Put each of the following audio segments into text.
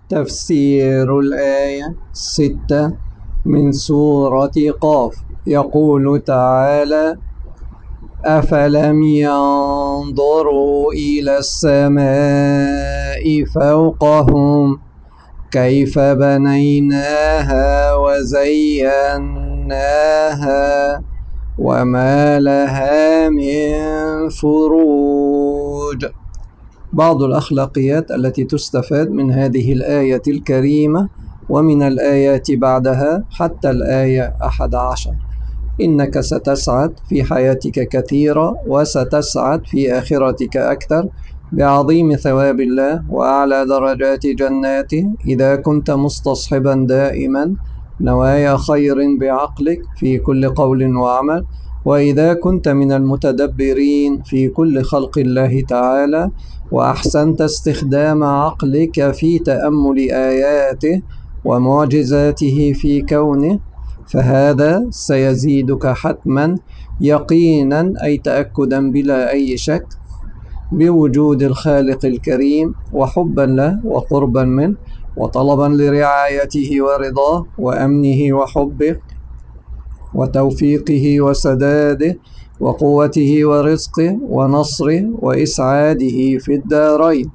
تفسير الآية 6 من سورة قاف. يقول تعالى: أفلم ينظروا إلى السماء فوقهم كيف بنيناها وزيناها وما لها من فروج. بعض الأخلاقيات التي تستفاد من هذه الآية الكريمة ومن الآيات بعدها حتى الآية 11: إنك ستسعد في حياتك كثيرا وستسعد في آخرتك أكثر بعظيم ثواب الله وأعلى درجات جناته إذا كنت مستصحبا دائما نوايا خير بعقلك في كل قول وعمل، وإذا كنت من المتدبرين في كل خلق الله تعالى وأحسنت استخدام عقلك في تأمل آياته ومعجزاته في كونه، فهذا سيزيدك حتما يقينا أي تأكدا بلا أي شك بوجود الخالق الكريم وحبا له وقربا منه وطلبا لرعايته ورضاه وأمنه وحبه وتوفيقه وسداده وقوته ورزقه ونصره وإسعاده في الدارين.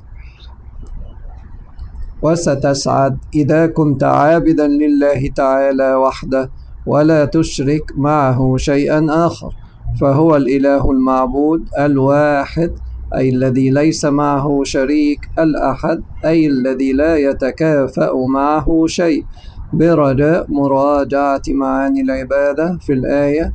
وستسعد إذا كنت عابدا لله تعالى وحده ولا تشرك معه شيئا آخر، فهو الإله المعبود الواحد، أي الذي ليس معه شريك، الأحد أي الذي لا يتكافأ معه شيء، برجاء مراجعة معاني العبادة في الآية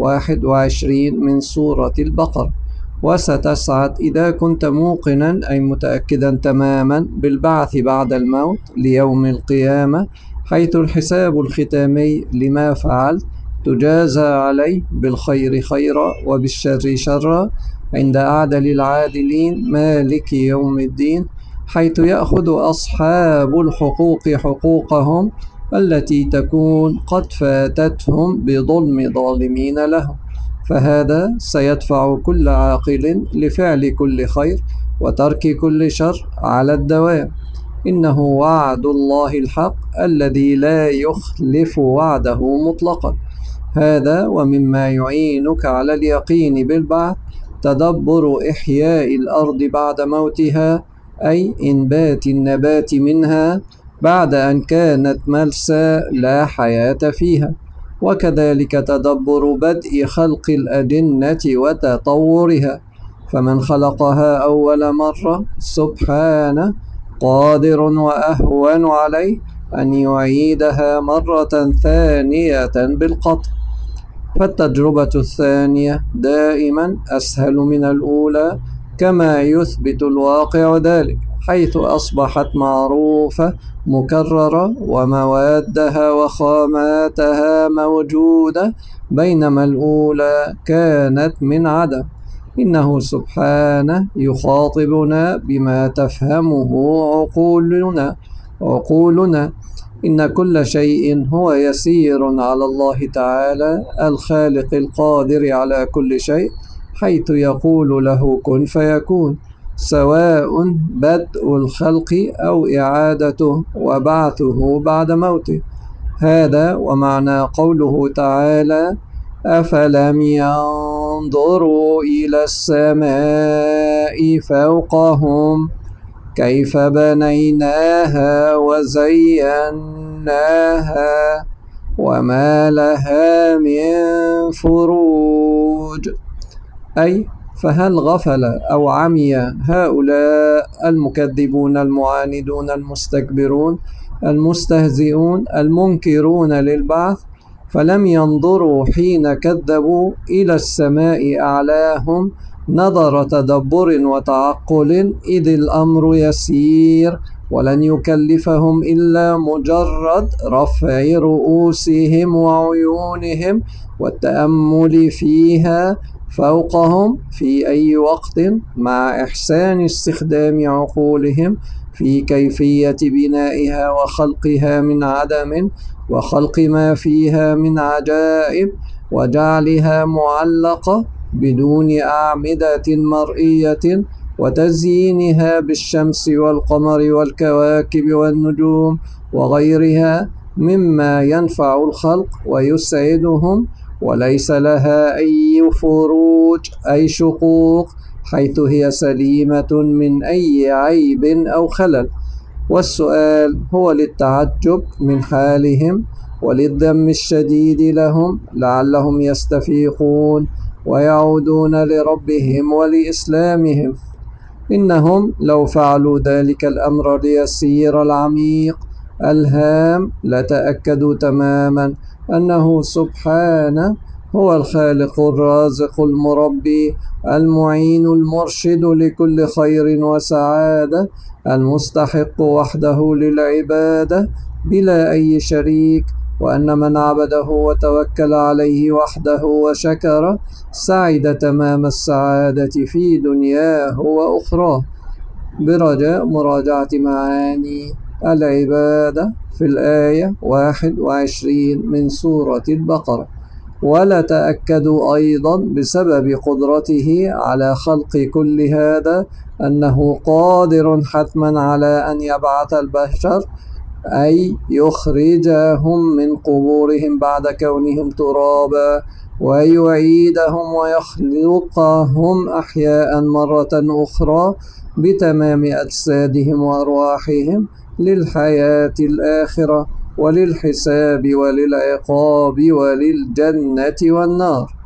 21 من سورة البقرة. وستسعد إذا كنت موقنا أي متأكدا تماما بالبعث بعد الموت ليوم القيامة، حيث الحساب الختامي لما فعلت تجازى عليه بالخير خيرا وبالشر شرا عند أعدل العادلين مالك يوم الدين، حيث يأخذ أصحاب الحقوق حقوقهم التي تكون قد فاتتهم بظلم ظالمين لهم، فهذا سيدفع كل عاقل لفعل كل خير وترك كل شر على الدوام. إنه وعد الله الحق الذي لا يخلف وعده مطلقا. هذا ومما يعينك على اليقين بالبعث تدبر إحياء الأرض بعد موتها، أي إنبات النبات منها بعد أن كانت ملسى لا حياة فيها، وكذلك تدبر بدء خلق الأجنة وتطورها، فمن خلقها أول مرة سبحانه قادر وأهون عليه أن يعيدها مرة ثانية بالقطع، فالتجربة الثانية دائما أسهل من الأولى كما يثبت الواقع ذلك، حيث أصبحت معروفة مكررة وموادها وخاماتها موجودة، بينما الأولى كانت من عدم. إنه سبحانه يخاطبنا بما تفهمه عقولنا. إن كل شيء هو يسير على الله تعالى الخالق القادر على كل شيء، حيث يقول له كن فيكون، سواء بدء الخلق أو إعادته وبعثه بعد موته. هذا ومعنى قوله تعالى: أفلم ينظروا إلى السماء فوقهم كيف بنيناها وزيناها وما لها من فروج، أي فهل غفل أو عمي هؤلاء المكذبون المعاندون المستكبرون المستهزئون المنكرون للبعث، فلم ينظروا حين كذبوا إلى السماء أعلاهم نظر تدبر وتعقل، إذ الأمر يسير ولن يكلفهم إلا مجرد رفع رؤوسهم وعيونهم والتأمل فيها فوقهم في أي وقت، مع إحسان استخدام عقولهم في كيفية بنائها وخلقها من عدم وخلق ما فيها من عجائب وجعلها معلقة بدون أعمدة مرئية وتزيينها بالشمس والقمر والكواكب والنجوم وغيرها مما ينفع الخلق ويسعدهم، وليس لها أي فروج أي شقوق، حيث هي سليمة من أي عيب أو خلل. والسؤال هو للتعجب من حالهم وللذم الشديد لهم لعلهم يستفيقون ويعودون لربهم ولإسلامهم. إنهم لو فعلوا ذلك الأمر اليسير العميق الهام لتأكدوا تماما أنه سبحانه هو الخالق الرازق المربي المعين المرشد لكل خير وسعادة، المستحق وحده للعبادة بلا أي شريك، وأن من عبده وتوكل عليه وحده وشكره سعد تمام السعادة في دنياه وأخراه. برجاء مراجعة معاني العبادة في الآية 21 من سورة البقرة. ولا تأكدوا أيضا بسبب قدرته على خلق كل هذا أنه قادر حتما على أن يبعث البشر، أي يخرجهم من قبورهم بعد كونهم ترابا، ويعيدهم ويخلقهم أحياء مرة أخرى بتمام أجسادهم وأرواحهم للحياة الآخرة وللحساب وللعقاب وللجنة والنار.